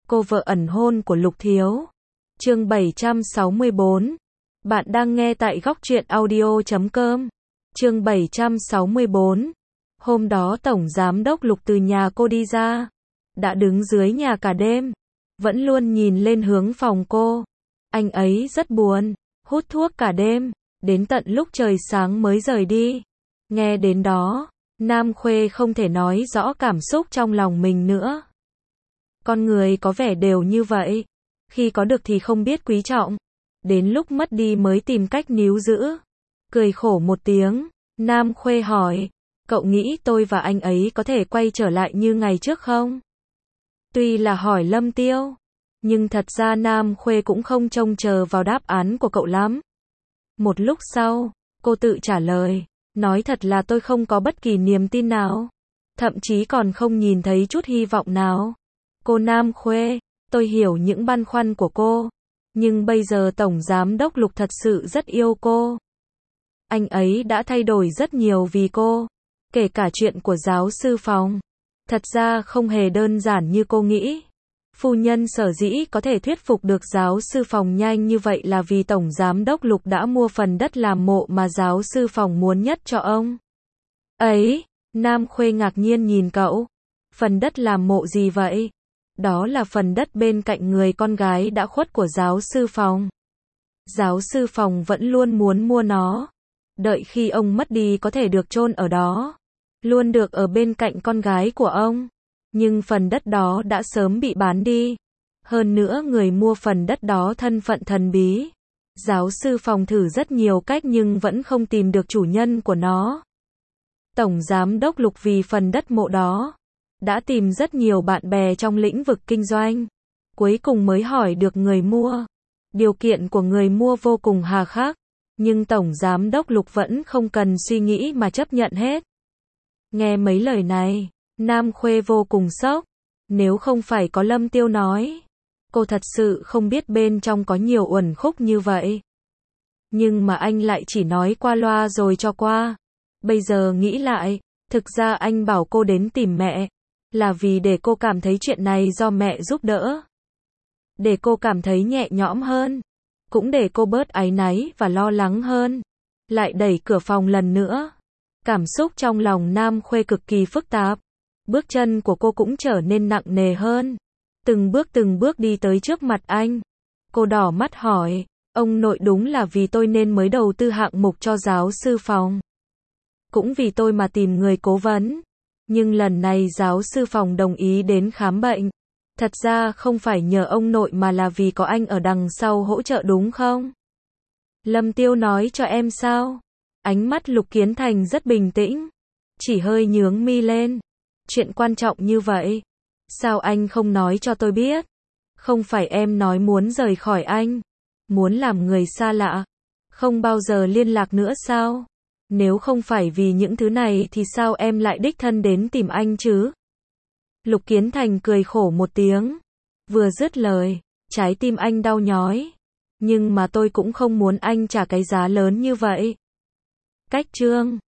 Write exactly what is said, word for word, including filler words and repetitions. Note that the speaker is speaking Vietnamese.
cô vợ ẩn hôn của Lục Thiếu. Chương bảy trăm sáu mươi bốn. Bạn đang nghe tại góc truyện audio chấm com. Chương bảy trăm sáu mươi bốn. Hôm đó Tổng Giám đốc Lục từ nhà cô đi ra, đã đứng dưới nhà cả đêm, vẫn luôn nhìn lên hướng phòng cô. Anh ấy rất buồn, hút thuốc cả đêm, đến tận lúc trời sáng mới rời đi. Nghe đến đó, Nam Khuê không thể nói rõ cảm xúc trong lòng mình nữa. Con người có vẻ đều như vậy, khi có được thì không biết quý trọng, đến lúc mất đi mới tìm cách níu giữ. Cười khổ một tiếng, Nam Khuê hỏi, cậu nghĩ tôi và anh ấy có thể quay trở lại như ngày trước không? Tuy là hỏi Lâm Tiêu, nhưng thật ra Nam Khuê cũng không trông chờ vào đáp án của cậu lắm. Một lúc sau, cô tự trả lời, nói thật là tôi không có bất kỳ niềm tin nào, thậm chí còn không nhìn thấy chút hy vọng nào. Cô Nam Khuê, tôi hiểu những băn khoăn của cô, nhưng bây giờ Tổng Giám đốc Lục thật sự rất yêu cô. Anh ấy đã thay đổi rất nhiều vì cô, kể cả chuyện của giáo sư Phòng. Thật ra không hề đơn giản như cô nghĩ. Phu nhân sở dĩ có thể thuyết phục được giáo sư Phòng nhanh như vậy là vì Tổng Giám đốc Lục đã mua phần đất làm mộ mà giáo sư Phòng muốn nhất cho ông ấy. Nam Khuê ngạc nhiên nhìn cậu. Phần đất làm mộ gì vậy? Đó là phần đất bên cạnh người con gái đã khuất của giáo sư Phòng. Giáo sư Phòng vẫn luôn muốn mua nó, đợi khi ông mất đi có thể được chôn ở đó, luôn được ở bên cạnh con gái của ông. Nhưng phần đất đó đã sớm bị bán đi. Hơn nữa người mua phần đất đó thân phận thần bí. Giáo sư Phòng thử rất nhiều cách nhưng vẫn không tìm được chủ nhân của nó. Tổng Giám đốc Lục vì phần đất mộ đó đã tìm rất nhiều bạn bè trong lĩnh vực kinh doanh, cuối cùng mới hỏi được người mua. Điều kiện của người mua vô cùng hà khắc, nhưng Tổng Giám đốc Lục vẫn không cần suy nghĩ mà chấp nhận hết. Nghe mấy lời này, Nam Khuê vô cùng sốc. Nếu không phải có Lâm Tiêu nói, cô thật sự không biết bên trong có nhiều uẩn khúc như vậy. Nhưng mà anh lại chỉ nói qua loa rồi cho qua. Bây giờ nghĩ lại, thực ra anh bảo cô đến tìm mẹ là vì để cô cảm thấy chuyện này do mẹ giúp đỡ, để cô cảm thấy nhẹ nhõm hơn, cũng để cô bớt áy náy và lo lắng hơn. Lại đẩy cửa phòng lần nữa. Cảm xúc trong lòng Nam Khuê cực kỳ phức tạp. Bước chân của cô cũng trở nên nặng nề hơn. Từng bước từng bước đi tới trước mặt anh. Cô đỏ mắt hỏi, ông nội đúng là vì tôi nên mới đầu tư hạng mục cho giáo sư Phòng. Cũng vì tôi mà tìm người cố vấn. Nhưng lần này giáo sư Phòng đồng ý đến khám bệnh. Thật ra không phải nhờ ông nội mà là vì có anh ở đằng sau hỗ trợ đúng không? Lâm Tiêu nói cho em sao? Ánh mắt Lục Kiến Thành rất bình tĩnh, chỉ hơi nhướng mi lên. Chuyện quan trọng như vậy, sao anh không nói cho tôi biết? Không phải em nói muốn rời khỏi anh, muốn làm người xa lạ, không bao giờ liên lạc nữa sao? Nếu không phải vì những thứ này thì sao em lại đích thân đến tìm anh chứ? Lục Kiến Thành cười khổ một tiếng. Vừa dứt lời, trái tim anh đau nhói. Nhưng mà tôi cũng không muốn anh trả cái giá lớn như vậy. Cách chương